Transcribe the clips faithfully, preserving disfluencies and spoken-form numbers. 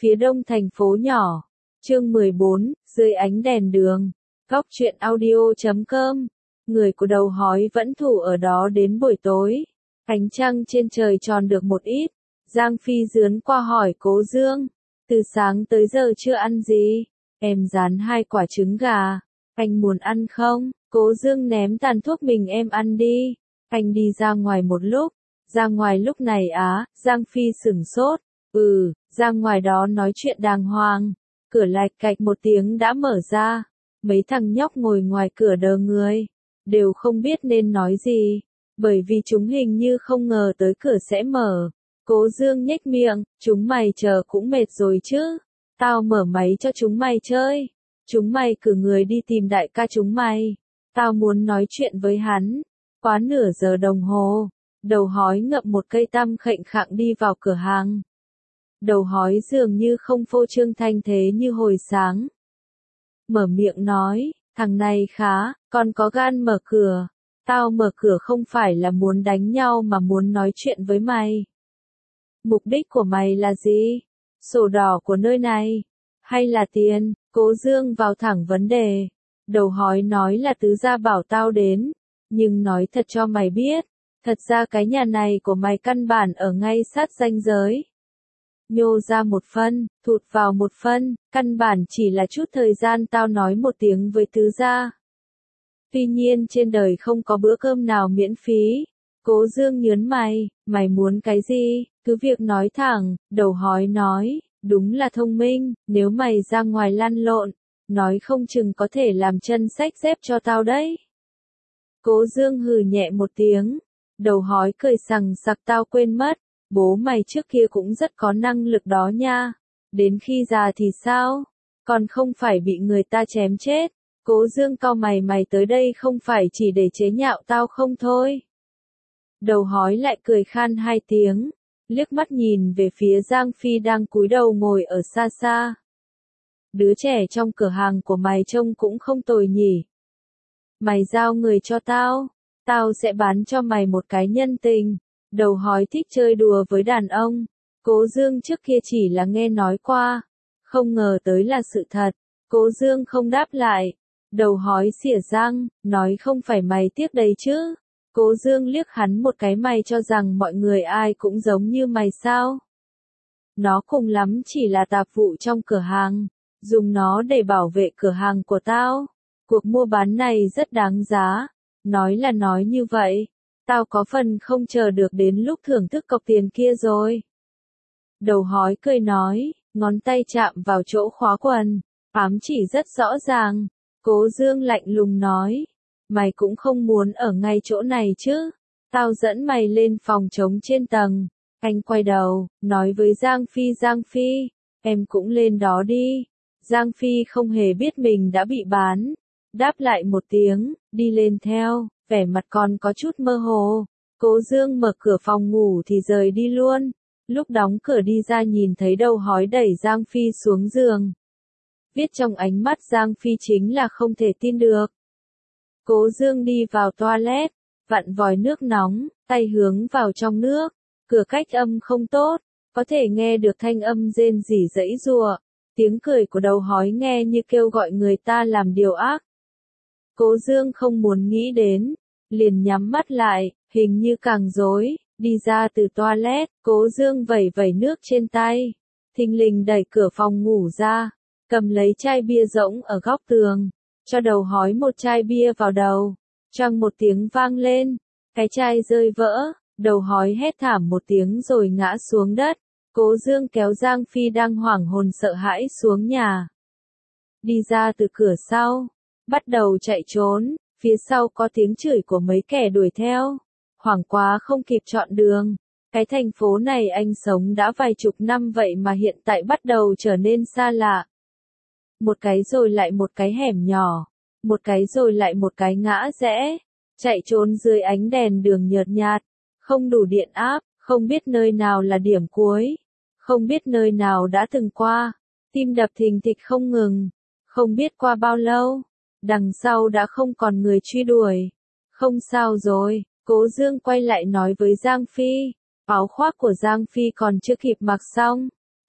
Phía đông thành phố nhỏ. Chương mười bốn, dưới ánh đèn đường. Góc truyện audio chấm com. Người của đầu hói vẫn thủ ở đó đến buổi tối. Ánh trăng trên trời tròn được một ít. Giang Phi dướn qua hỏi Cố Dương. Từ sáng tới giờ chưa ăn gì? Em rán hai quả trứng gà. Anh muốn ăn không? Cố Dương ném tàn thuốc mình em ăn đi. Anh đi ra ngoài một lúc. Ra ngoài lúc này á, Giang Phi sửng sốt. Ừ, ra ngoài đó nói chuyện đàng hoàng. Cửa lạch cạch một tiếng đã mở ra. Mấy thằng nhóc ngồi ngoài cửa đờ người. Đều không biết nên nói gì. Bởi vì chúng hình như không ngờ tới cửa sẽ mở. Cố Dương nhếch miệng, chúng mày chờ cũng mệt rồi chứ. Tao mở máy cho chúng mày chơi. Chúng mày cử người đi tìm đại ca chúng mày. Tao muốn nói chuyện với hắn. Quá nửa giờ đồng hồ. Đầu hói ngậm một cây tăm khệnh khạng đi vào cửa hàng. Đầu hói dường như không phô trương thanh thế như hồi sáng. Mở miệng nói, thằng này khá, còn có gan mở cửa. Tao mở cửa không phải là muốn đánh nhau mà muốn nói chuyện với mày. Mục đích của mày là gì? Sổ đỏ của nơi này? Hay là tiền? Cố Dương vào thẳng vấn đề. Đầu hói nói là tứ gia bảo tao đến. Nhưng nói thật cho mày biết. Thật ra cái nhà này của mày căn bản ở ngay sát ranh giới. Nhô ra một phân, thụt vào một phân, căn bản chỉ là chút thời gian tao nói một tiếng với tứ gia. Tuy nhiên trên đời không có bữa cơm nào miễn phí. Cố Dương nhớn mày, mày muốn cái gì, cứ việc nói thẳng. Đầu hói nói, đúng là thông minh, nếu mày ra ngoài lăn lộn, nói không chừng có thể làm chân xách dép cho tao đấy. Cố Dương hừ nhẹ một tiếng. Đầu hói cười sằng sặc, tao quên mất, bố mày trước kia cũng rất có năng lực đó nha. Đến khi già thì sao? Còn không phải bị người ta chém chết. Cố Dương cau mày, mày tới đây không phải chỉ để chế nhạo tao không thôi. Đầu hói lại cười khan hai tiếng, liếc mắt nhìn về phía Giang Phi đang cúi đầu ngồi ở xa xa. Đứa trẻ trong cửa hàng của mày trông cũng không tồi nhỉ. Mày giao người cho tao. Tao sẽ bán cho mày một cái nhân tình. Đầu hói thích chơi đùa với đàn ông. Cố Dương trước kia chỉ là nghe nói qua. Không ngờ tới là sự thật. Cố Dương không đáp lại. Đầu hói xỉa răng, nói không phải mày tiếc đấy chứ. Cố Dương liếc hắn một cái, mày cho rằng mọi người ai cũng giống như mày sao? Nó cùng lắm chỉ là tạp vụ trong cửa hàng. Dùng nó để bảo vệ cửa hàng của tao. Cuộc mua bán này rất đáng giá. Nói là nói như vậy, tao có phần không chờ được đến lúc thưởng thức cọc tiền kia rồi. Đầu hói cười nói, ngón tay chạm vào chỗ khóa quần, ám chỉ rất rõ ràng. Cố Dương lạnh lùng nói, mày cũng không muốn ở ngay chỗ này chứ, tao dẫn mày lên phòng trống trên tầng. Anh quay đầu, nói với Giang Phi, Giang Phi, em cũng lên đó đi. Giang Phi không hề biết mình đã bị bán. Đáp lại một tiếng, đi lên theo, vẻ mặt còn có chút mơ hồ. Cố Dương mở cửa phòng ngủ thì rời đi luôn. Lúc đóng cửa đi ra nhìn thấy đầu hói đẩy Giang Phi xuống giường. Viết trong ánh mắt Giang Phi chính là không thể tin được. Cố Dương đi vào toilet, vặn vòi nước nóng, tay hướng vào trong nước. Cửa cách âm không tốt, có thể nghe được thanh âm rên rỉ giãy giụa. Tiếng cười của đầu hói nghe như kêu gọi người ta làm điều ác. Cố Dương không muốn nghĩ đến, liền nhắm mắt lại, hình như càng rối, đi ra từ toilet. Cố Dương vẩy vẩy nước trên tay, thình lình đẩy cửa phòng ngủ ra, cầm lấy chai bia rỗng ở góc tường, cho đầu hói một chai bia vào đầu. Choang một tiếng vang lên, cái chai rơi vỡ, đầu hói hét thảm một tiếng rồi ngã xuống đất. Cố Dương kéo Giang Phi đang hoảng hồn sợ hãi xuống nhà, đi ra từ cửa sau, bắt đầu chạy trốn. Phía sau có tiếng chửi của mấy kẻ đuổi theo. Hoảng quá không kịp chọn đường. Cái thành phố này anh sống đã vài chục năm vậy mà hiện tại bắt đầu trở nên xa lạ. Một cái rồi lại một cái hẻm nhỏ, một cái rồi lại một cái ngã rẽ. Chạy trốn dưới ánh đèn đường nhợt nhạt, không đủ điện áp, không biết nơi nào là điểm cuối, không biết nơi nào đã từng qua. Tim đập thình thịch không ngừng, không biết qua bao lâu. Đằng sau đã không còn người truy đuổi. Không sao rồi, Cố Dương quay lại nói với Giang Phi. Áo khoác của Giang Phi còn chưa kịp mặc xong.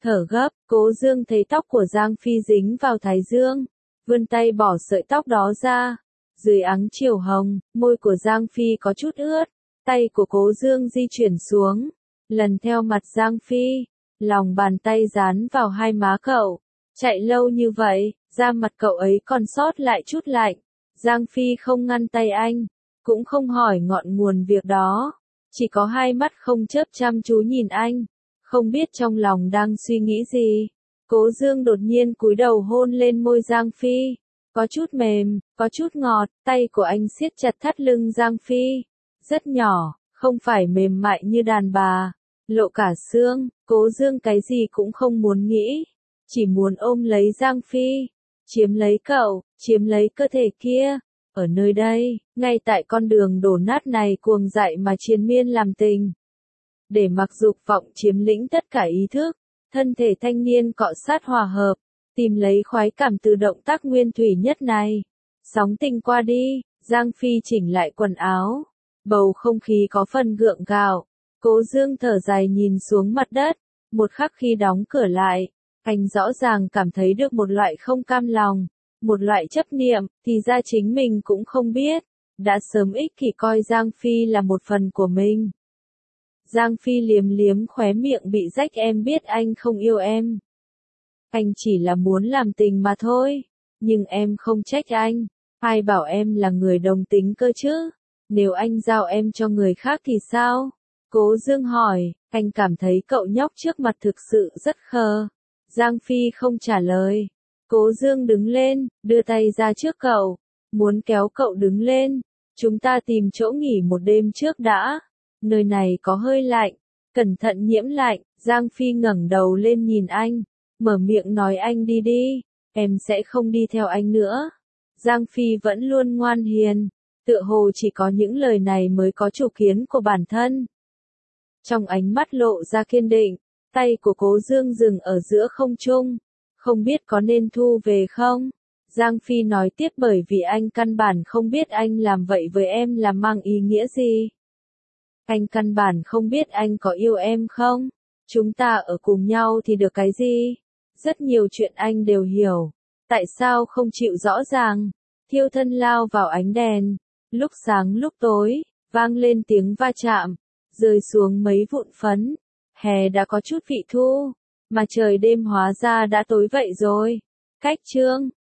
thở gấp, Cố Dương thấy tóc của Giang Phi dính vào thái dương, vươn tay bỏ sợi tóc đó ra. Dưới áng chiều hồng, môi của Giang Phi có chút ướt, tay của Cố Dương di chuyển xuống, lần theo mặt Giang Phi, lòng bàn tay dán vào hai má cậu. Chạy lâu như vậy, da mặt cậu ấy còn sót lại chút lạnh. Giang Phi không ngăn tay anh, cũng không hỏi ngọn nguồn việc đó, chỉ có hai mắt không chớp chăm chú nhìn anh, không biết trong lòng đang suy nghĩ gì. Cố Dương đột nhiên cúi đầu hôn lên môi Giang Phi, có chút mềm, có chút ngọt, tay của anh siết chặt thắt lưng Giang Phi, rất nhỏ, không phải mềm mại như đàn bà, lộ cả xương. Cố Dương cái gì cũng không muốn nghĩ, chỉ muốn ôm lấy Giang Phi, chiếm lấy cậu, chiếm lấy cơ thể kia. Ở nơi đây, ngay tại con đường đổ nát này cuồng dại mà triền miên làm tình. Để mặc dục vọng chiếm lĩnh tất cả ý thức, thân thể thanh niên cọ sát hòa hợp, tìm lấy khoái cảm từ động tác nguyên thủy nhất này. Sóng tình qua đi, Giang Phi chỉnh lại quần áo, bầu không khí có phần gượng gạo. Cố Dương thở dài nhìn xuống mặt đất, một khắc khi đóng cửa lại, anh rõ ràng cảm thấy được một loại không cam lòng, một loại chấp niệm, thì ra chính mình cũng không biết, đã sớm ích kỷ coi Giang Phi là một phần của mình. Giang Phi liếm liếm khóe miệng bị rách, em biết anh không yêu em. Anh chỉ là muốn làm tình mà thôi, nhưng em không trách anh, ai bảo em là người đồng tính cơ chứ, nếu anh giao em cho người khác thì sao? Cố Dương hỏi, anh cảm thấy cậu nhóc trước mặt thực sự rất khờ. Giang Phi không trả lời. Cố Dương đứng lên, đưa tay ra trước cậu, muốn kéo cậu đứng lên. Chúng ta tìm chỗ nghỉ một đêm trước đã. Nơi này có hơi lạnh, cẩn thận nhiễm lạnh. Giang Phi ngẩng đầu lên nhìn anh, mở miệng nói anh đi đi, em sẽ không đi theo anh nữa. Giang Phi vẫn luôn ngoan hiền, tựa hồ chỉ có những lời này mới có chủ kiến của bản thân. Trong ánh mắt lộ ra kiên định, tay của Cố Dương dừng ở giữa không trung, không biết có nên thu về không? Giang Phi nói tiếp, bởi vì anh căn bản không biết anh làm vậy với em là mang ý nghĩa gì. Anh căn bản không biết anh có yêu em không? Chúng ta ở cùng nhau thì được cái gì? Rất nhiều chuyện anh đều hiểu. Tại sao không chịu rõ ràng? Thiêu thân lao vào ánh đèn. Lúc sáng lúc tối, vang lên tiếng va chạm, rơi xuống mấy vụn phấn. Hè đã có chút vị thu, mà trời đêm hóa ra đã tối vậy rồi. Cách chương